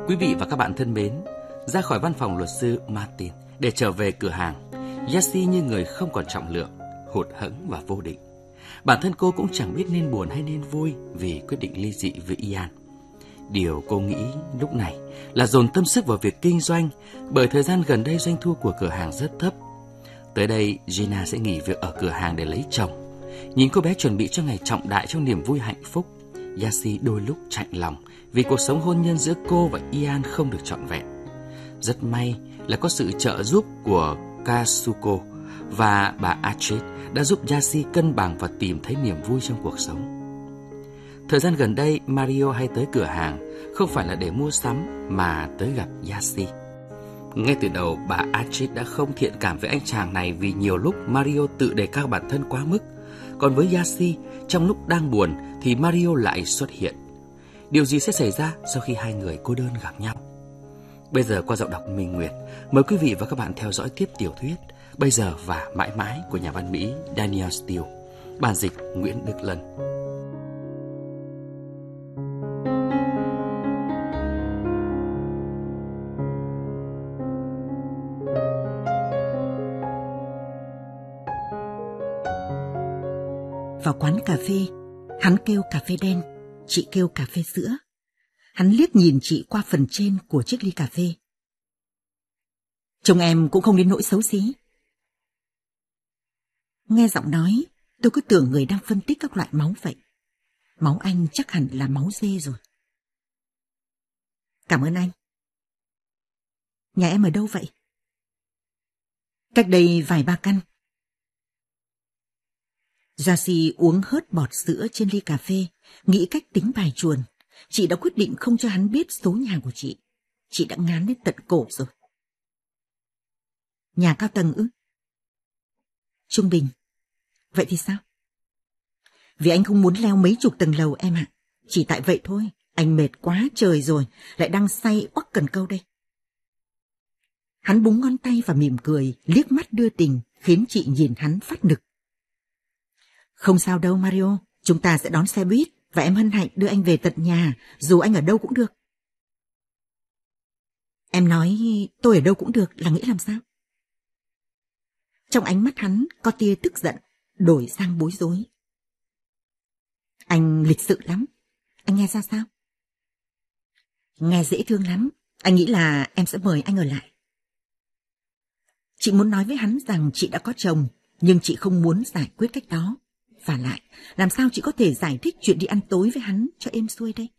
Quý vị và các bạn thân mến, ra khỏi văn phòng luật sư Martin để trở về cửa hàng, Jessie như người không còn trọng lượng, hụt hẫng và vô định. Bản thân cô cũng chẳng biết nên buồn hay nên vui vì quyết định ly dị với Ian. Điều cô nghĩ lúc này là dồn tâm sức vào việc kinh doanh, bởi thời gian gần đây doanh thu của cửa hàng rất thấp. Tới đây, Gina sẽ nghỉ việc ở cửa hàng để lấy chồng. Nhìn cô bé chuẩn bị cho ngày trọng đại trong niềm vui hạnh phúc, Jessie đôi lúc chạnh lòng vì cuộc sống hôn nhân giữa cô và Ian không được trọn vẹn. Rất may là có sự trợ giúp của Kazuko và bà Achit đã giúp Jessie cân bằng và tìm thấy niềm vui trong cuộc sống. Thời gian gần đây, Mario hay tới cửa hàng không phải là để mua sắm mà tới gặp Jessie. Ngay từ đầu, bà Achit đã không thiện cảm với anh chàng này vì nhiều lúc Mario tự đề cao bản thân quá mức. Còn với Jessie, trong lúc đang buồn thì Mario lại xuất hiện. Điều gì sẽ xảy ra sau khi hai người cô đơn gặp nhau? Bây giờ qua giọng đọc Minh Nguyệt, mời quý vị và các bạn theo dõi tiếp tiểu thuyết Bây giờ và mãi mãi của nhà văn Mỹ Danielle Steel, bản dịch Nguyễn Đức Lân. Vào quán cà phê, hắn kêu cà phê đen, chị kêu cà phê sữa. Hắn liếc nhìn chị qua phần trên của chiếc ly cà phê. Trông em cũng không đến nỗi xấu xí. Nghe giọng nói, tôi cứ tưởng người đang phân tích các loại máu vậy. Máu anh chắc hẳn là máu dê rồi. Cảm ơn anh. Nhà em ở đâu vậy? Cách đây vài ba căn. Jessie uống hớt bọt sữa trên ly cà phê, nghĩ cách tính bài chuồn. Chị đã quyết định không cho hắn biết số nhà của chị. Chị đã ngán đến tận cổ rồi. Nhà cao tầng ư? Trung bình. Vậy thì sao? Vì anh không muốn leo mấy chục tầng lầu em ạ. Chỉ tại vậy thôi. Anh mệt quá trời rồi, lại đang say oắc cần câu đây. Hắn búng ngón tay và mỉm cười, liếc mắt đưa tình, khiến chị nhìn hắn phát nực. Không sao đâu Mario, chúng ta sẽ đón xe buýt và em hân hạnh đưa anh về tận nhà, dù anh ở đâu cũng được. Em nói tôi ở đâu cũng được là nghĩa làm sao? Trong ánh mắt hắn có tia tức giận, đổi sang bối rối. Anh lịch sự lắm, anh nghe ra sao? Nghe dễ thương lắm, anh nghĩ là em sẽ mời anh ở lại. Chị muốn nói với hắn rằng chị đã có chồng, nhưng chị không muốn giải quyết cách đó. Và lại, làm sao chị có thể giải thích chuyện đi ăn tối với hắn cho êm xuôi đây?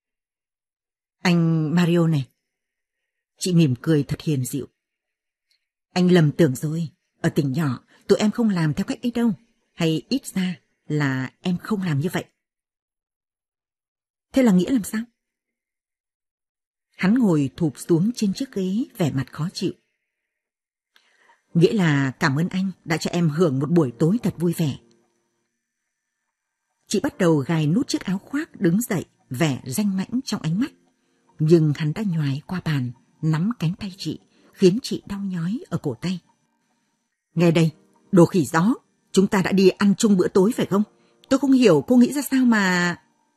Anh Mario này. Chị mỉm cười thật hiền dịu. Anh lầm tưởng rồi, ở tỉnh nhỏ, tụi em không làm theo cách ấy đâu. Hay ít ra là em không làm như vậy. Thế là nghĩa làm sao? Hắn ngồi thụp xuống trên chiếc ghế, vẻ mặt khó chịu. Nghĩa là cảm ơn anh đã cho em hưởng một buổi tối thật vui vẻ. Chị bắt đầu gài nút chiếc áo khoác, đứng dậy, vẻ danh mãnh trong ánh mắt. Nhưng hắn đã nhoài qua bàn, nắm cánh tay chị, khiến chị đau nhói ở cổ tay. Nghe đây, đồ khỉ gió, chúng ta đã đi ăn chung bữa tối phải không? Tôi không hiểu cô nghĩ ra sao mà...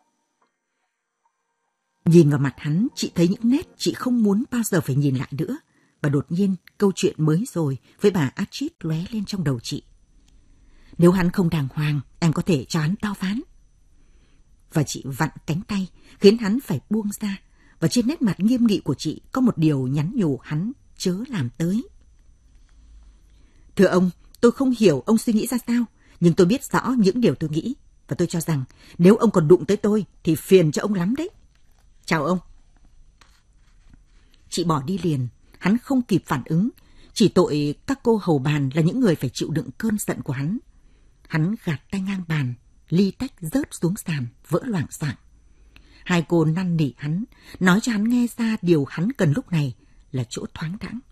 Nhìn vào mặt hắn, chị thấy những nét chị không muốn bao giờ phải nhìn lại nữa. Và đột nhiên, câu chuyện mới rồi với bà Achit lóe lên trong đầu chị. Nếu hắn không đàng hoàng, em có thể cho hắn to ván. Và chị vặn cánh tay, khiến hắn phải buông ra. Và trên nét mặt nghiêm nghị của chị có một điều nhắn nhủ hắn chớ làm tới. Thưa ông, tôi không hiểu ông suy nghĩ ra sao, nhưng tôi biết rõ những điều tôi nghĩ. Và tôi cho rằng nếu ông còn đụng tới tôi thì phiền cho ông lắm đấy. Chào ông. Chị bỏ đi liền, hắn không kịp phản ứng. Chỉ tội các cô hầu bàn là những người phải chịu đựng cơn giận của hắn. Hắn gạt tay ngang bàn, ly tách rớt xuống sàn, vỡ loảng xoảng. Hai cô năn nỉ hắn, nói cho hắn nghe ra điều hắn cần lúc này là chỗ thoáng đãng.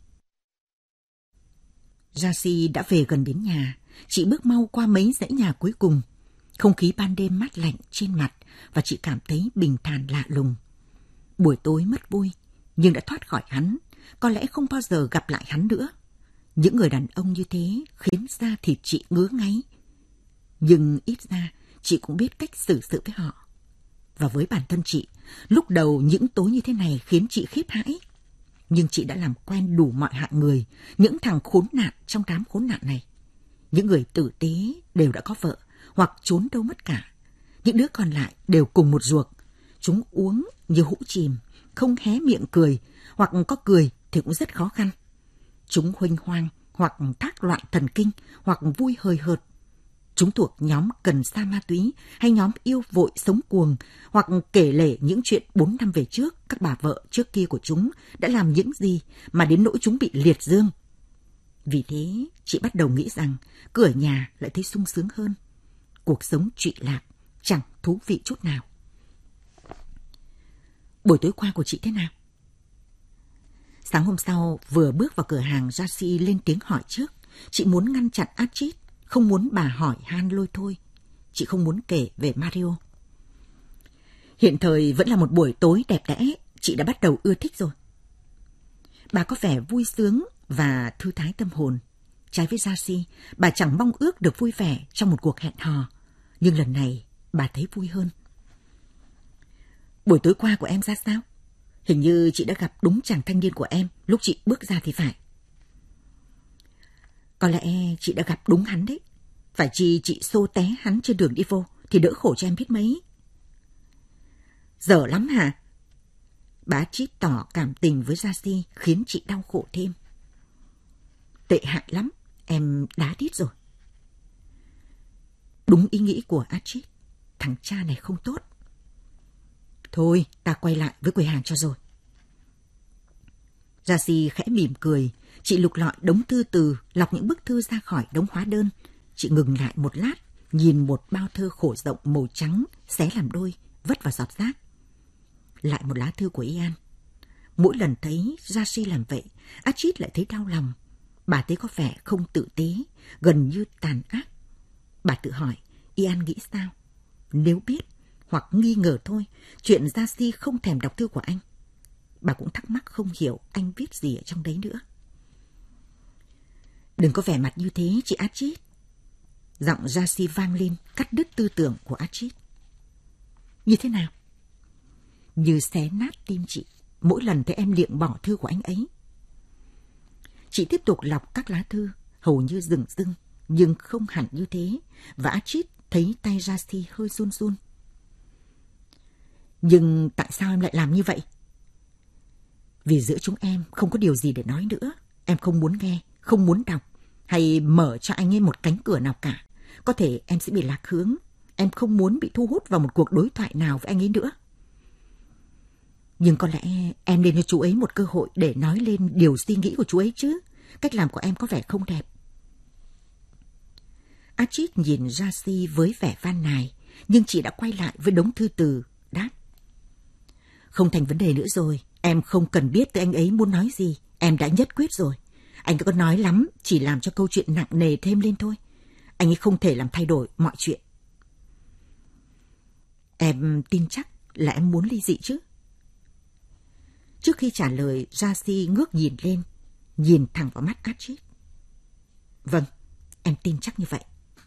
Jessie đã về gần đến nhà. Chị bước mau qua mấy dãy nhà cuối cùng. Không khí ban đêm mát lạnh trên mặt và chị cảm thấy bình thản lạ lùng. Buổi tối mất vui, nhưng đã thoát khỏi hắn. Có lẽ không bao giờ gặp lại hắn nữa. Những người đàn ông như thế khiến da thịt chị ngứa ngáy. Nhưng ít ra chị cũng biết cách xử sự với họ. Và với bản thân chị, lúc đầu những tối như thế này khiến chị khiếp hãi. Nhưng chị đã làm quen đủ mọi hạng người, những thằng khốn nạn trong đám khốn nạn này. Những người tử tế đều đã có vợ, hoặc trốn đâu mất cả. Những đứa còn lại đều cùng một ruột. Chúng uống như hũ chìm, không hé miệng cười, hoặc có cười thì cũng rất khó khăn. Chúng huênh hoang, hoặc thác loạn thần kinh, hoặc vui hời hợt. Chúng thuộc nhóm cần sa ma túy, hay nhóm yêu vội sống cuồng, hoặc kể lể những chuyện 4 năm về trước các bà vợ trước kia của chúng đã làm những gì mà đến nỗi chúng bị liệt dương. Vì thế, chị bắt đầu nghĩ rằng cửa nhà lại thấy sung sướng hơn. Cuộc sống trụy lạc, chẳng thú vị chút nào. Buổi tối qua của chị thế nào? Sáng hôm sau, vừa bước vào cửa hàng, Jacy lên tiếng hỏi trước. Chị muốn ngăn chặn Archie, không muốn bà hỏi han lôi thôi. Chị không muốn kể về Mario. Hiện thời vẫn là một buổi tối đẹp đẽ, chị đã bắt đầu ưa thích rồi. Bà có vẻ vui sướng và thư thái tâm hồn. Trái với Jacy, bà chẳng mong ước được vui vẻ trong một cuộc hẹn hò. Nhưng lần này, bà thấy vui hơn. Buổi tối qua của em ra sao? Hình như chị đã gặp đúng chàng thanh niên của em lúc chị bước ra thì phải. Có lẽ chị đã gặp đúng hắn đấy. Phải chi chị xô té hắn trên đường đi vô thì đỡ khổ cho em biết mấy. Dở lắm hả? Bà Chít tỏ cảm tình với Jacy khiến chị đau khổ thêm. Tệ hại lắm, em đá đít rồi. Đúng ý nghĩ của Archie, thằng cha này không tốt. Thôi, ta quay lại với quầy hàng cho rồi. Jacy khẽ mỉm cười, chị lục lọi đống thư từ, lọc những bức thư ra khỏi đống hóa đơn. Chị ngừng lại một lát, nhìn một bao thơ khổ rộng màu trắng, xé làm đôi, vất vào giọt rác. Lại một lá thư của Ian. Mỗi lần thấy Jacy làm vậy, Archie lại thấy đau lòng. Bà thấy có vẻ không tử tế, gần như tàn ác. Bà tự hỏi, Ian nghĩ sao? Nếu biết, hoặc nghi ngờ thôi, chuyện Jacy không thèm đọc thư của anh. Bà cũng thắc mắc không hiểu anh viết gì ở trong đấy nữa. Đừng có vẻ mặt như thế, chị Archie. Giọng Jacy vang lên, cắt đứt tư tưởng của Archie. Như thế nào? Như xé nát tim chị, mỗi lần thấy em liệng bỏ thư của anh ấy. Chị tiếp tục lọc các lá thư, hầu như rừng rưng, nhưng không hẳn như thế, và Archie thấy tay Jacy hơi run run. Nhưng tại sao em lại làm như vậy? Vì giữa chúng em không có điều gì để nói nữa. Em không muốn nghe, không muốn đọc, hay mở cho anh ấy một cánh cửa nào cả. Có thể em sẽ bị lạc hướng. Em không muốn bị thu hút vào một cuộc đối thoại nào với anh ấy nữa. Nhưng có lẽ em nên cho chú ấy một cơ hội để nói lên điều suy nghĩ của chú ấy chứ. Cách làm của em có vẻ không đẹp. Archie nhìn Jacy với vẻ van nài, nhưng chị đã quay lại với đống thư từ, đáp. Không thành vấn đề nữa rồi, em không cần biết tới anh ấy muốn nói gì, em đã nhất quyết rồi. Anh có nói lắm, chỉ làm cho câu chuyện nặng nề thêm lên thôi. Anh ấy không thể làm thay đổi mọi chuyện. Em tin chắc là em muốn ly dị chứ? Trước khi trả lời, Jacy ngước nhìn lên, nhìn thẳng vào mắt Archie. Vâng, em tin chắc như vậy.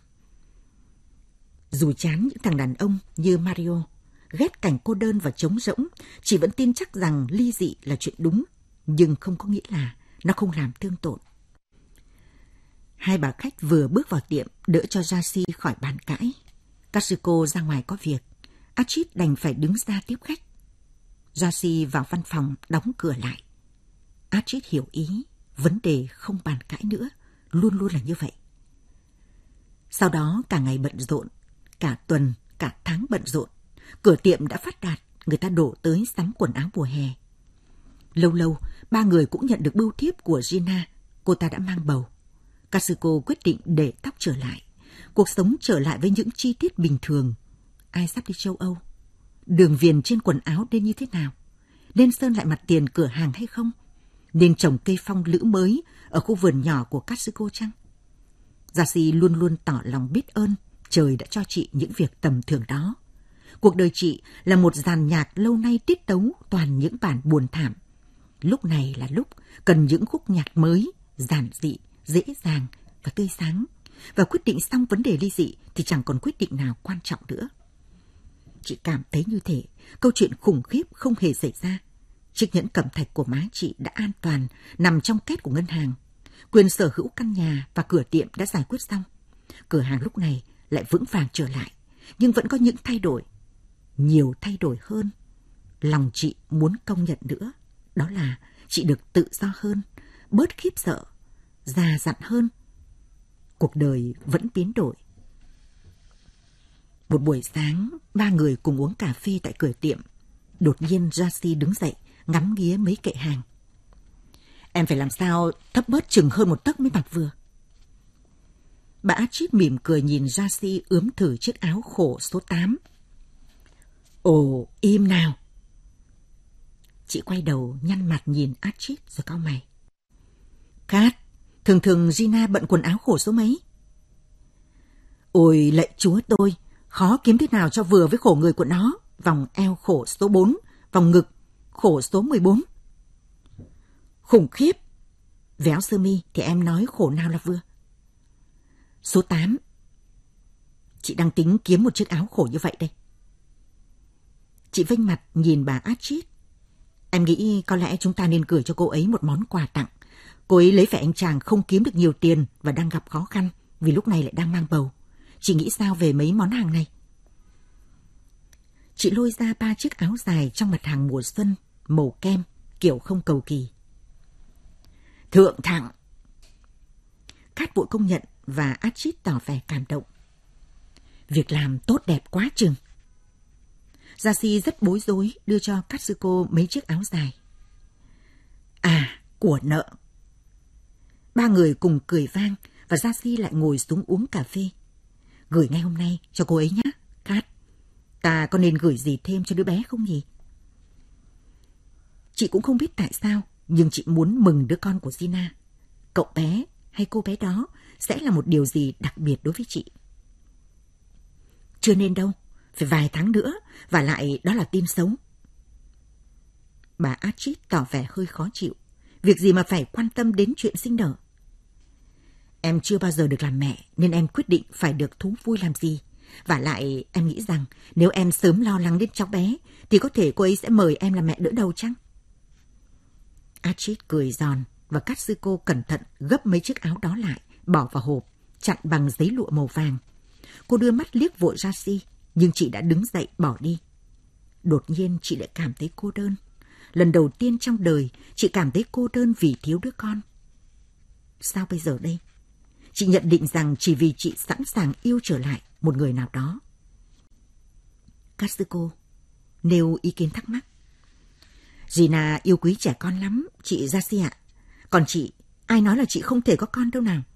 Dù chán những thằng đàn ông như Mario, ghét cảnh cô đơn và trống rỗng, chị vẫn tin chắc rằng ly dị là chuyện đúng, nhưng không có nghĩa là nó không làm thương tổn. Hai bà khách vừa bước vào tiệm, đỡ cho Jacy khỏi bàn cãi. Katsuko ra ngoài có việc, Archie đành phải đứng ra tiếp khách. Jacy vào văn phòng đóng cửa lại. Archie hiểu ý, vấn đề không bàn cãi nữa, luôn luôn là như vậy. Sau đó cả ngày bận rộn, cả tuần, cả tháng bận rộn. Cửa tiệm đã phát đạt, người ta đổ tới sắm quần áo mùa hè. Lâu lâu, ba người cũng nhận được bưu thiếp của Gina, cô ta đã mang bầu. Katsuko quyết định để tóc trở lại. Cuộc sống trở lại với những chi tiết bình thường. Ai sắp đi châu Âu? Đường viền trên quần áo nên như thế nào? Nên sơn lại mặt tiền cửa hàng hay không? Nên trồng cây phong lữ mới ở khu vườn nhỏ của Katsuko chăng? Jacy luôn luôn tỏ lòng biết ơn trời đã cho chị những việc tầm thường đó. Cuộc đời chị là một dàn nhạc lâu nay tiết tấu toàn những bản buồn thảm. Lúc này là lúc cần những khúc nhạc mới, giản dị, dễ dàng và tươi sáng. Và quyết định xong vấn đề ly dị thì chẳng còn quyết định nào quan trọng nữa. Chị cảm thấy như thể câu chuyện khủng khiếp không hề xảy ra. Chiếc nhẫn cẩm thạch của má chị đã an toàn nằm trong két của ngân hàng. Quyền sở hữu căn nhà và cửa tiệm đã giải quyết xong. Cửa hàng lúc này lại vững vàng trở lại, nhưng vẫn có những thay đổi. Nhiều thay đổi hơn. Lòng chị muốn công nhận nữa, đó là chị được tự do hơn, bớt khiếp sợ, già dặn hơn. Cuộc đời vẫn biến đổi. Một buổi sáng, ba người cùng uống cà phê tại cửa tiệm. Đột nhiên Jassy đứng dậy, ngắm nghía mấy kệ hàng. Em phải làm sao thấp bớt chừng hơn 1 tấc mới mặc vừa. Bà Astrid mỉm cười nhìn Jassy ướm thử chiếc áo khổ số 8. Ồ, im nào. Chị quay đầu nhăn mặt nhìn Astrid rồi cau mày. Kat, thường Gina bận quần áo khổ số mấy? Ôi lạy chúa tôi, khó kiếm thế nào cho vừa với khổ người của nó. Vòng eo khổ số 4, vòng ngực khổ số 14. Khủng khiếp. Véo sơ mi thì em nói khổ nào là vừa? Số 8. Chị đang tính kiếm một chiếc áo khổ như vậy đây. Chị vênh mặt nhìn bà Astrid. Em nghĩ có lẽ chúng ta nên gửi cho cô ấy một món quà tặng. Cô ấy lấy phải anh chàng không kiếm được nhiều tiền và đang gặp khó khăn vì lúc này lại đang mang bầu. Chị nghĩ sao về mấy món hàng này? Chị lôi ra 3 chiếc áo dài trong mặt hàng mùa xuân, màu kem, kiểu không cầu kỳ. Thượng thẳng. Kat vội công nhận và Astrid tỏ vẻ cảm động. Việc làm tốt đẹp quá chừng. Jassy rất bối rối đưa cho Katsuko mấy chiếc áo dài. À, của nợ. Ba người cùng cười vang và Jassy lại ngồi xuống uống cà phê. Gửi ngay hôm nay cho cô ấy nhé, Kat. Ta có nên gửi gì thêm cho đứa bé không nhỉ? Chị cũng không biết tại sao, nhưng chị muốn mừng đứa con của Gina. Cậu bé hay cô bé đó sẽ là một điều gì đặc biệt đối với chị. Chưa nên đâu, phải vài tháng nữa, và lại đó là tin xấu. Bà Astrid tỏ vẻ hơi khó chịu. Việc gì mà phải quan tâm đến chuyện sinh nở? Em chưa bao giờ được làm mẹ, nên em quyết định phải được thú vui làm gì. Và lại em nghĩ rằng nếu em sớm lo lắng đến cháu bé, thì có thể cô ấy sẽ mời em làm mẹ đỡ đầu chăng? Astrid cười giòn và Katsuko cẩn thận gấp mấy chiếc áo đó lại, bỏ vào hộp, chặn bằng giấy lụa màu vàng. Cô đưa mắt liếc vội Jassy, nhưng chị đã đứng dậy bỏ đi. Đột nhiên chị lại cảm thấy cô đơn. Lần đầu tiên trong đời, chị cảm thấy cô đơn vì thiếu đứa con. Sao bây giờ đây? Chị nhận định rằng chỉ vì chị sẵn sàng yêu trở lại một người nào đó. Katsuko nêu ý kiến thắc mắc. Gina yêu quý trẻ con lắm, chị Jassy ạ. Còn chị, ai nói là chị không thể có con đâu nào?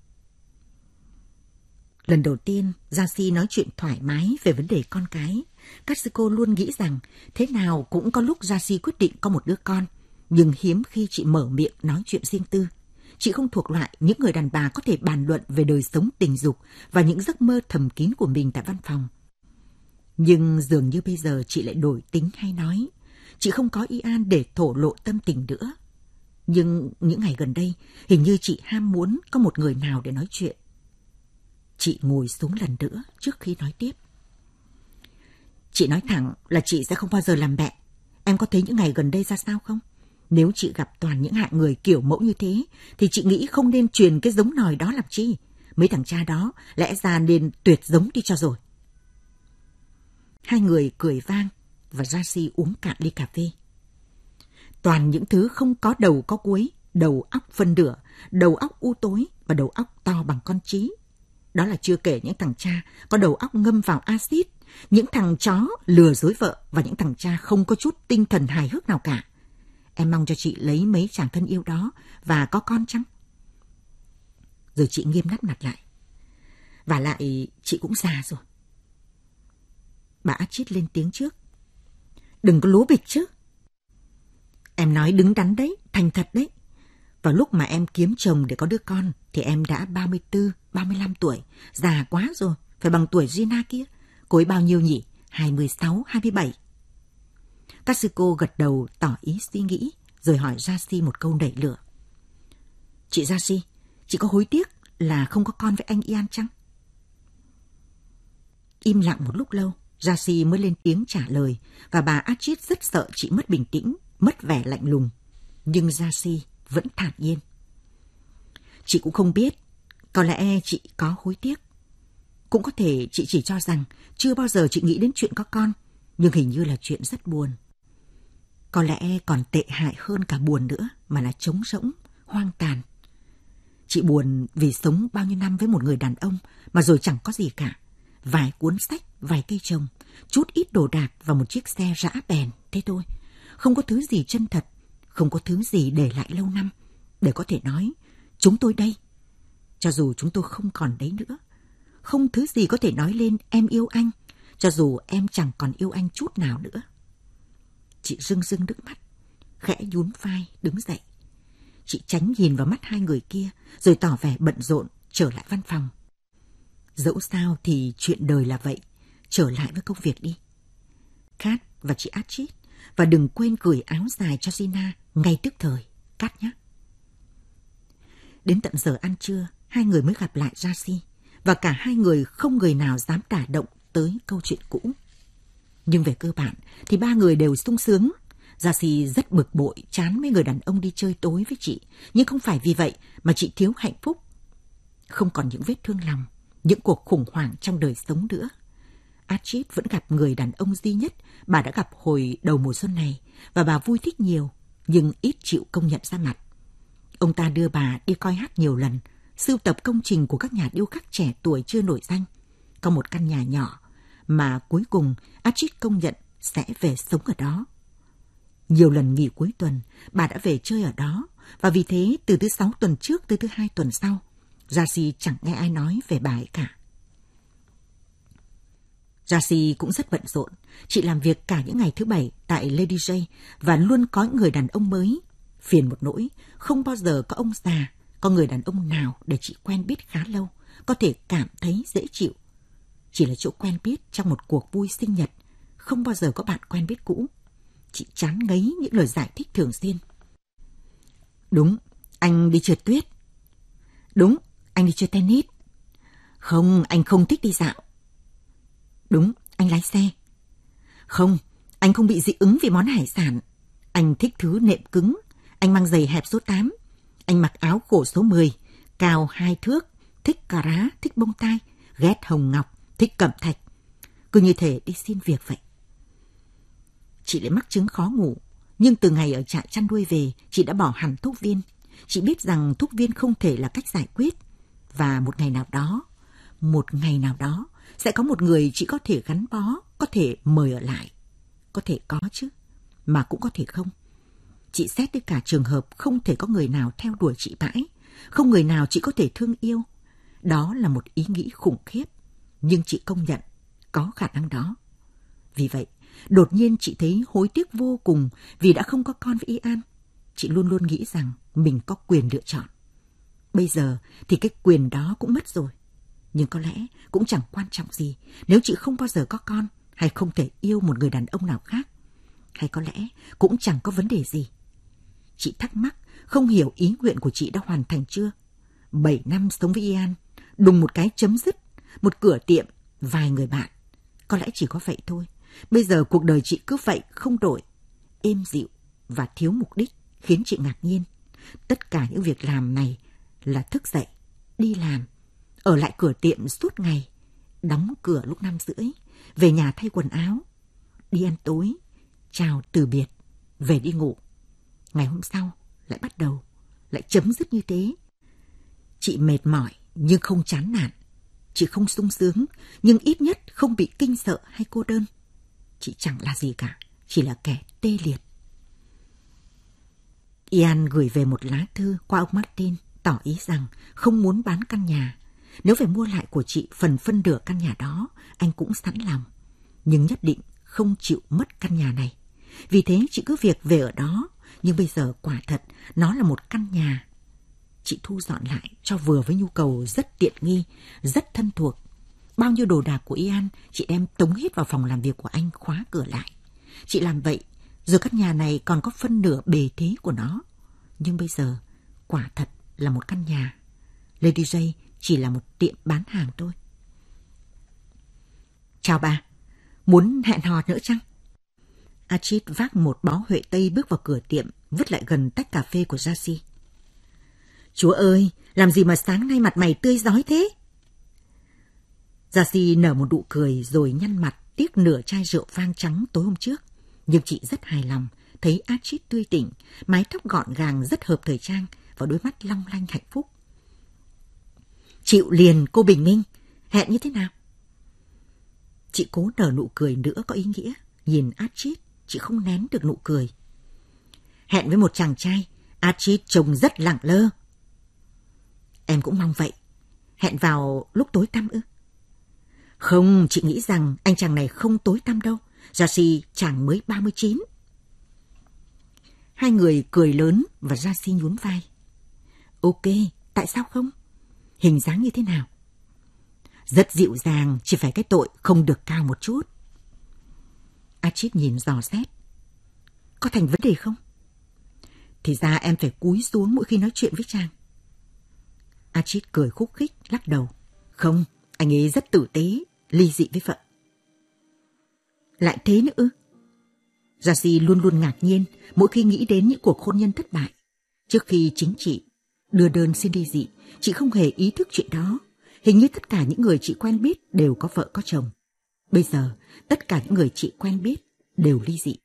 Lần đầu tiên, Jassy nói chuyện thoải mái về vấn đề con cái. Katsuko luôn nghĩ rằng thế nào cũng có lúc Jassy quyết định có một đứa con, nhưng hiếm khi chị mở miệng nói chuyện riêng tư. Chị không thuộc loại những người đàn bà có thể bàn luận về đời sống tình dục và những giấc mơ thầm kín của mình tại văn phòng. Nhưng dường như bây giờ chị lại đổi tính hay nói. Chị không có ý an để thổ lộ tâm tình nữa. Nhưng những ngày gần đây, hình như chị ham muốn có một người nào để nói chuyện. Chị ngồi xuống lần nữa trước khi nói tiếp. Chị nói thẳng là chị sẽ không bao giờ làm mẹ. Em có thấy những ngày gần đây ra sao không? Nếu chị gặp toàn những hạng người kiểu mẫu như thế, thì chị nghĩ không nên truyền cái giống nòi đó làm chi. Mấy thằng cha đó lẽ ra nên tuyệt giống đi cho rồi. Hai người cười vang và Jassy uống cạn ly cà phê. Toàn những thứ không có đầu có cuối, đầu óc phân nửa, đầu óc u tối và đầu óc to bằng con trí. Đó là chưa kể những thằng cha có đầu óc ngâm vào axit, những thằng chó lừa dối vợ và những thằng cha không có chút tinh thần hài hước nào cả. Em mong cho chị lấy mấy chàng thân yêu đó và có con chăng? Rồi chị nghiêm ngắt mặt lại. Và lại chị cũng già rồi. Bà Astrid lên tiếng trước. Đừng có lố bịch chứ. Em nói đứng đắn đấy, thành thật đấy. Vào lúc mà em kiếm chồng để có đứa con thì em đã 34, 35 tuổi. Già quá rồi, phải bằng tuổi Gina kia. Cô ấy bao nhiêu nhỉ? 26, 27. Katsuko gật đầu tỏ ý suy nghĩ, rồi hỏi Jassy một câu nảy lửa. Chị Jassy, chị có hối tiếc là không có con với anh Ian chăng? Im lặng một lúc lâu, Jacy mới lên tiếng trả lời và bà Archie rất sợ chị mất bình tĩnh, mất vẻ lạnh lùng. Nhưng Jacy vẫn thản nhiên. Chị cũng không biết, có lẽ chị có hối tiếc. Cũng có thể chị chỉ cho rằng chưa bao giờ chị nghĩ đến chuyện có con, nhưng hình như là chuyện rất buồn. Có lẽ còn tệ hại hơn cả buồn nữa, mà là trống rỗng, hoang tàn. Chị buồn vì sống bao nhiêu năm với một người đàn ông mà rồi chẳng có gì cả. Vài cuốn sách, vài cây trồng, chút ít đồ đạc và một chiếc xe rã bèn, thế thôi. Không có thứ gì chân thật, không có thứ gì để lại lâu năm, để có thể nói, chúng tôi đây. Cho dù chúng tôi không còn đấy nữa, không thứ gì có thể nói lên em yêu anh, cho dù em chẳng còn yêu anh chút nào nữa. Chị rưng rưng nước mắt, khẽ nhún vai đứng dậy. Chị tránh nhìn vào mắt hai người kia, rồi tỏ vẻ bận rộn trở lại văn phòng. Dẫu sao thì chuyện đời là vậy, trở lại với công việc đi. Kat và chị Archie, và đừng quên gửi áo dài cho Gina ngay tức thời, Kat nhé. Đến tận giờ ăn trưa, hai người mới gặp lại Jacy, và cả hai người không người nào dám đả động tới câu chuyện cũ. Nhưng về cơ bản thì ba người đều sung sướng. Jacy rất bực bội, chán mấy người đàn ông đi chơi tối với chị, nhưng không phải vì vậy mà chị thiếu hạnh phúc. Không còn những vết thương lòng, những cuộc khủng hoảng trong đời sống nữa. Archie vẫn gặp người đàn ông duy nhất bà đã gặp hồi đầu mùa xuân này, và bà vui thích nhiều, nhưng ít chịu công nhận ra mặt. Ông ta đưa bà đi coi hát nhiều lần, sưu tập công trình của các nhà điêu khắc trẻ tuổi chưa nổi danh. Có một căn nhà nhỏ mà cuối cùng Archie công nhận sẽ về sống ở đó. Nhiều lần nghỉ cuối tuần, bà đã về chơi ở đó, và vì thế từ thứ 6 tuần trước tới thứ 2 tuần sau, Jacy chẳng nghe ai nói về bà ấy cả. Jacy cũng rất bận rộn, chị làm việc cả những ngày thứ Bảy tại Lady J và luôn có những người đàn ông mới. Phiền một nỗi, không bao giờ có ông già, có người đàn ông nào để chị quen biết khá lâu, có thể cảm thấy dễ chịu. Chỉ là chỗ quen biết trong một cuộc vui sinh nhật, không bao giờ có bạn quen biết cũ. Chị chán ngấy những lời giải thích thường xuyên. Đúng, anh đi trượt tuyết. Đúng, anh đi chơi tennis. Không, anh không thích đi dạo. Đúng, anh lái xe. Không, anh không bị dị ứng vì món hải sản. Anh thích thứ nệm cứng. Anh mang giày hẹp số 8. Anh mặc áo khổ số 10, cao 2 thước, thích cà rá, thích bông tai, ghét hồng ngọc, thích cẩm thạch. Cứ như thể đi xin việc vậy. Chị lại mắc chứng khó ngủ, nhưng từ ngày ở trại chăn nuôi về, chị đã bỏ hẳn thuốc viên. Chị biết rằng thuốc viên không thể là cách giải quyết. Và một ngày nào đó, sẽ có một người chị có thể gắn bó, có thể mời ở lại. Có thể có chứ, mà cũng có thể không. Chị xét tới cả trường hợp không thể có người nào theo đuổi chị mãi, không người nào chị có thể thương yêu. Đó là một ý nghĩ khủng khiếp, nhưng chị công nhận có khả năng đó. Vì vậy, đột nhiên chị thấy hối tiếc vô cùng vì đã không có con với Ian. Chị luôn luôn nghĩ rằng mình có quyền lựa chọn. Bây giờ thì cái quyền đó cũng mất rồi. Nhưng có lẽ cũng chẳng quan trọng gì nếu chị không bao giờ có con hay không thể yêu một người đàn ông nào khác. Hay có lẽ cũng chẳng có vấn đề gì. Chị thắc mắc, không hiểu ý nguyện của chị đã hoàn thành chưa. 7 năm sống với Ian, đùng một cái chấm dứt, một cửa tiệm, vài người bạn. Có lẽ chỉ có vậy thôi. Bây giờ cuộc đời chị cứ vậy không đổi, êm dịu và thiếu mục đích, khiến chị ngạc nhiên. Tất cả những việc làm này là thức dậy, đi làm, ở lại cửa tiệm suốt ngày, đóng cửa lúc 5:30, về nhà thay quần áo, đi ăn tối, chào từ biệt, về đi ngủ. Ngày hôm sau lại bắt đầu, lại chấm dứt như thế. Chị mệt mỏi nhưng không chán nản. Chị không sung sướng nhưng ít nhất không bị kinh sợ hay cô đơn. Chị chẳng là gì cả, chỉ là kẻ tê liệt. Ian gửi về một lá thư qua ông Martin, tỏ ý rằng không muốn bán căn nhà. Nếu phải mua lại của chị phần phân nửa căn nhà đó, anh cũng sẵn lòng. Nhưng nhất định không chịu mất căn nhà này. Vì thế chị cứ việc về ở đó. Nhưng bây giờ quả thật nó là một căn nhà. Chị thu dọn lại cho vừa với nhu cầu rất tiện nghi, rất thân thuộc. Bao nhiêu đồ đạc của Ian chị đem tống hết vào phòng làm việc của anh, khóa cửa lại. Chị làm vậy, rồi căn nhà này còn có phân nửa bề thế của nó. Nhưng bây giờ, quả thật là một căn nhà. Lady J chỉ là một tiệm bán hàng thôi. Chào bà. Muốn hẹn hò nữa chăng? Archie vác một bó huệ tây bước vào cửa tiệm, vứt lại gần tách cà phê của Jessie. Chúa ơi, làm gì mà sáng nay mặt mày tươi rói thế? Jessie nở một nụ cười rồi nhăn mặt tiếc nửa chai rượu vang trắng tối hôm trước. Nhưng chị rất hài lòng, thấy Archie tươi tỉnh, mái tóc gọn gàng rất hợp thời trang và đôi mắt long lanh hạnh phúc. Chịu liền cô Bình Minh, hẹn như thế nào? Chị cố nở nụ cười nữa có ý nghĩa, nhìn Archie, chị không nén được nụ cười. Hẹn với một chàng trai, Archie trông rất lẳng lơ. Em cũng mong vậy. Hẹn vào lúc tối tăm ư? Không, chị nghĩ rằng anh chàng này không tối tăm đâu. Jessie chàng mới 39. Hai người cười lớn và Jessie nhún vai. Ok, tại sao không? Hình dáng như thế nào? Rất dịu dàng, chỉ phải cái tội không được cao một chút. Archie nhìn dò xét. Có thành vấn đề không? Thì ra em phải cúi xuống mỗi khi nói chuyện với chàng. Archie cười khúc khích, lắc đầu. Không, anh ấy rất tử tế, ly dị với vợ. Lại thế nữa ư? Jessie luôn luôn ngạc nhiên mỗi khi nghĩ đến những cuộc hôn nhân thất bại. Trước khi chính chị đưa đơn xin ly dị, chị không hề ý thức chuyện đó. Hình như tất cả những người chị quen biết đều có vợ có chồng. Bây giờ, tất cả những người chị quen biết đều ly dị.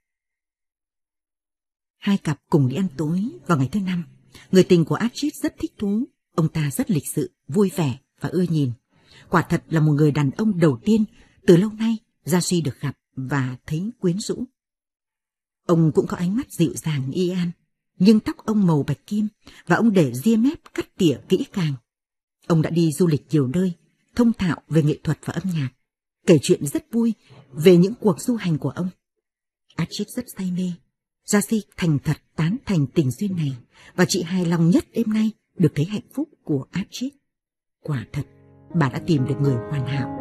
Hai cặp cùng đi ăn tối vào ngày thứ 5. Người tình của Archie rất thích thú. Ông ta rất lịch sự, vui vẻ và ưa nhìn. Quả thật là một người đàn ông đầu tiên từ lâu nay Jessie được gặp và thấy quyến rũ. Ông cũng có ánh mắt dịu dàng y an, nhưng tóc ông màu bạch kim và ông để ria mép cắt tỉa kỹ càng. Ông đã đi du lịch nhiều nơi, thông thạo về nghệ thuật và âm nhạc, kể chuyện rất vui về những cuộc du hành của ông. Archie rất say mê. Jessie thành thật tán thành tình duyên này và chị hài lòng nhất đêm nay được thấy hạnh phúc của Archie. Quả thật, bà đã tìm được người hoàn hảo.